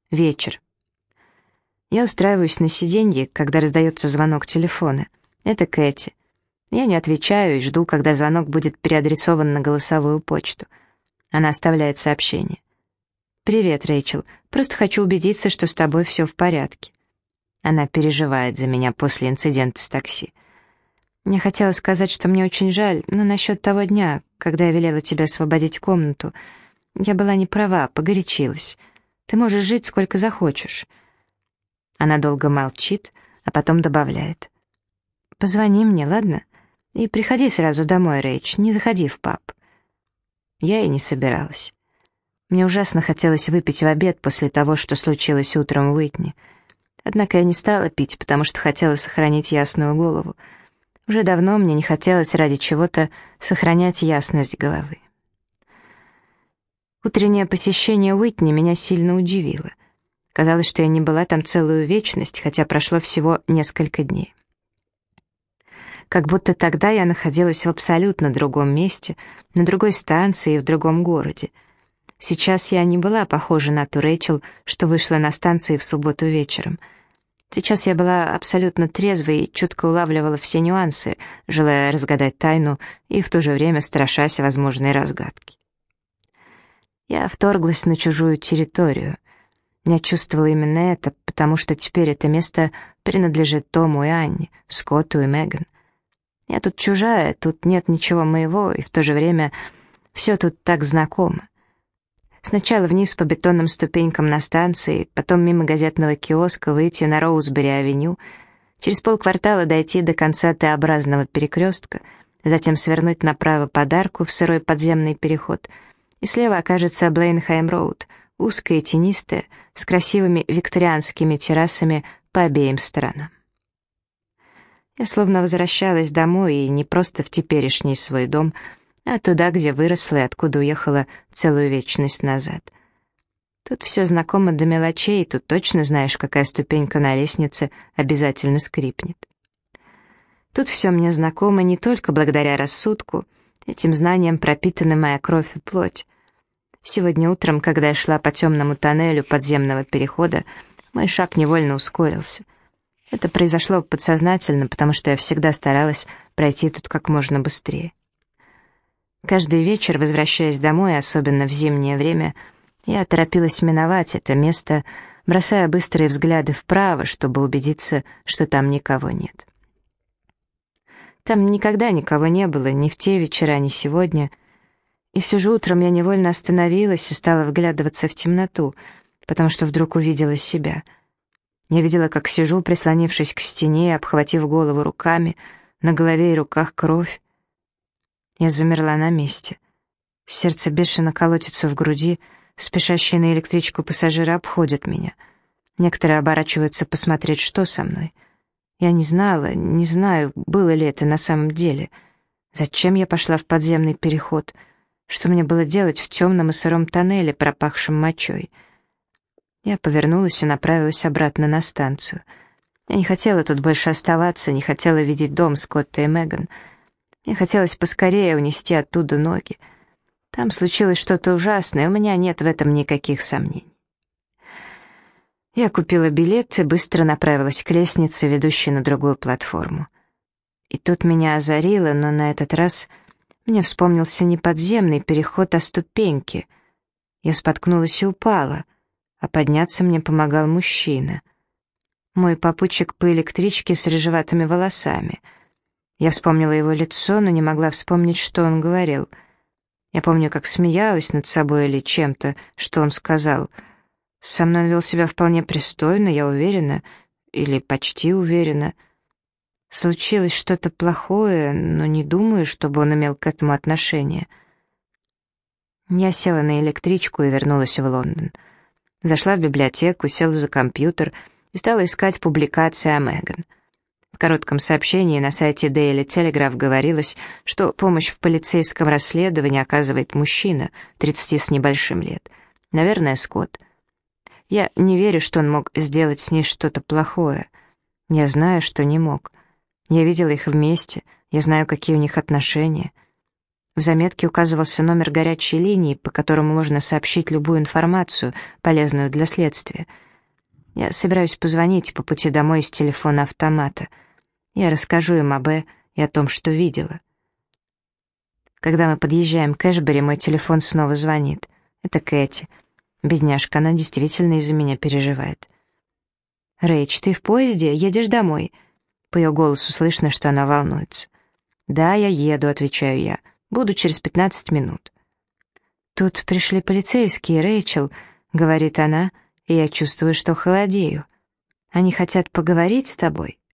Вечер. Я устраиваюсь на сиденье, когда раздается звонок телефона. Это Кэти. Я не отвечаю и жду, когда звонок будет переадресован на голосовую почту. Она оставляет сообщение. «Привет, Рэйчел. Просто хочу убедиться, что с тобой все в порядке». Она переживает за меня после инцидента с такси. «Я хотела сказать, что мне очень жаль, но насчет того дня, когда я велела тебе освободить комнату, я была не права, погорячилась. Ты можешь жить сколько захочешь». Она долго молчит, а потом добавляет. «Позвони мне, ладно? И приходи сразу домой, Рэйч, не заходи в паб». Я и не собиралась. Мне ужасно хотелось выпить в обед после того, что случилось утром в Уитни. Однако я не стала пить, потому что хотела сохранить ясную голову. Уже давно мне не хотелось ради чего-то сохранять ясность головы. Утреннее посещение Уитни меня сильно удивило. Казалось, что я не была там целую вечность, хотя прошло всего несколько дней. Как будто тогда я находилась в абсолютно другом месте, на другой станции и в другом городе. Сейчас я не была похожа на ту Рэйчел, что вышла на станции в субботу вечером. Сейчас я была абсолютно трезвой и чутко улавливала все нюансы, желая разгадать тайну и в то же время страшась возможной разгадки. Я вторглась на чужую территорию. Я чувствовала именно это, потому что теперь это место принадлежит Тому и Анне, Скотту и Меган. Я тут чужая, тут нет ничего моего, и в то же время все тут так знакомо. Сначала вниз по бетонным ступенькам на станции, потом мимо газетного киоска выйти на Роузбери-авеню, через полквартала дойти до конца Т-образного перекрестка, затем свернуть направо под арку в сырой подземный переход, и слева окажется Блейнхайм-роуд, узкая и тенистая, с красивыми викторианскими террасами по обеим сторонам. Я словно возвращалась домой, и не просто в теперешний свой дом, а туда, где выросла и откуда уехала целую вечность назад. Тут все знакомо до мелочей, тут точно знаешь, какая ступенька на лестнице обязательно скрипнет. Тут все мне знакомо не только благодаря рассудку, этим знанием пропитана моя кровь и плоть. Сегодня утром, когда я шла по темному тоннелю подземного перехода, мой шаг невольно ускорился. Это произошло подсознательно, потому что я всегда старалась пройти тут как можно быстрее. Каждый вечер, возвращаясь домой, особенно в зимнее время, я торопилась миновать это место, бросая быстрые взгляды вправо, чтобы убедиться, что там никого нет. Там никогда никого не было, ни в те вечера, ни сегодня. И все же утром я невольно остановилась и стала вглядываться в темноту, потому что вдруг увидела себя. Я видела, как сижу, прислонившись к стене, обхватив голову руками, на голове и руках кровь. Я замерла на месте. Сердце бешено колотится в груди, спешащие на электричку пассажиры обходят меня. Некоторые оборачиваются посмотреть, что со мной. Я не знаю, было ли это на самом деле. Зачем я пошла в подземный переход? Что мне было делать в темном и сыром тоннеле, пропахшем мочой? Я повернулась и направилась обратно на станцию. Я не хотела тут больше оставаться, не хотела видеть дом Скотта и Меган. Мне хотелось поскорее унести оттуда ноги. Там случилось что-то ужасное, у меня нет в этом никаких сомнений. Я купила билет и быстро направилась к лестнице, ведущей на другую платформу. И тут меня озарило, но на этот раз мне вспомнился не подземный переход, а ступеньки. Я споткнулась и упала, а подняться мне помогал мужчина. Мой попутчик по электричке с рыжеватыми волосами. Я вспомнила его лицо, но не могла вспомнить, что он говорил. Я помню, как смеялась над собой или чем-то, что он сказал. Со мной он вел себя вполне пристойно, я уверена, или почти уверена. Случилось что-то плохое, но не думаю, чтобы он имел к этому отношение. Я села на электричку и вернулась в Лондон. Зашла в библиотеку, села за компьютер и стала искать публикации о Меган. В коротком сообщении на сайте Daily Telegraph говорилось, что помощь в полицейском расследовании оказывает мужчина, 30 с небольшим лет. Наверное, Скотт. Я не верю, что он мог сделать с ней что-то плохое. Я знаю, что не мог. Я видела их вместе, я знаю, какие у них отношения. В заметке указывался номер горячей линии, по которому можно сообщить любую информацию, полезную для следствия. Я собираюсь позвонить по пути домой с телефона автомата. Я расскажу им об и о том, что видела. Когда мы подъезжаем к Эшбери, мой телефон снова звонит. Это Кэти. Бедняжка, она действительно из-за меня переживает. «Рэйч, ты в поезде? Едешь домой?» По ее голосу слышно, что она волнуется. «Да, я еду», — отвечаю я. «Буду через 15 минут». «Тут пришли полицейские, Рэйчел», — говорит она, и я чувствую, что холодею. «Они хотят поговорить с тобой».